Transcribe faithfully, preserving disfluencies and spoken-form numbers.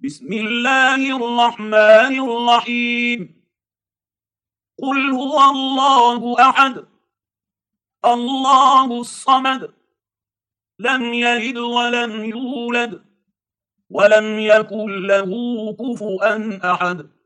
بسم الله الرحمن الرحيم قل هو الله أحد الله الصمد لم يلد ولم يولد ولم يكن له كفؤا أحد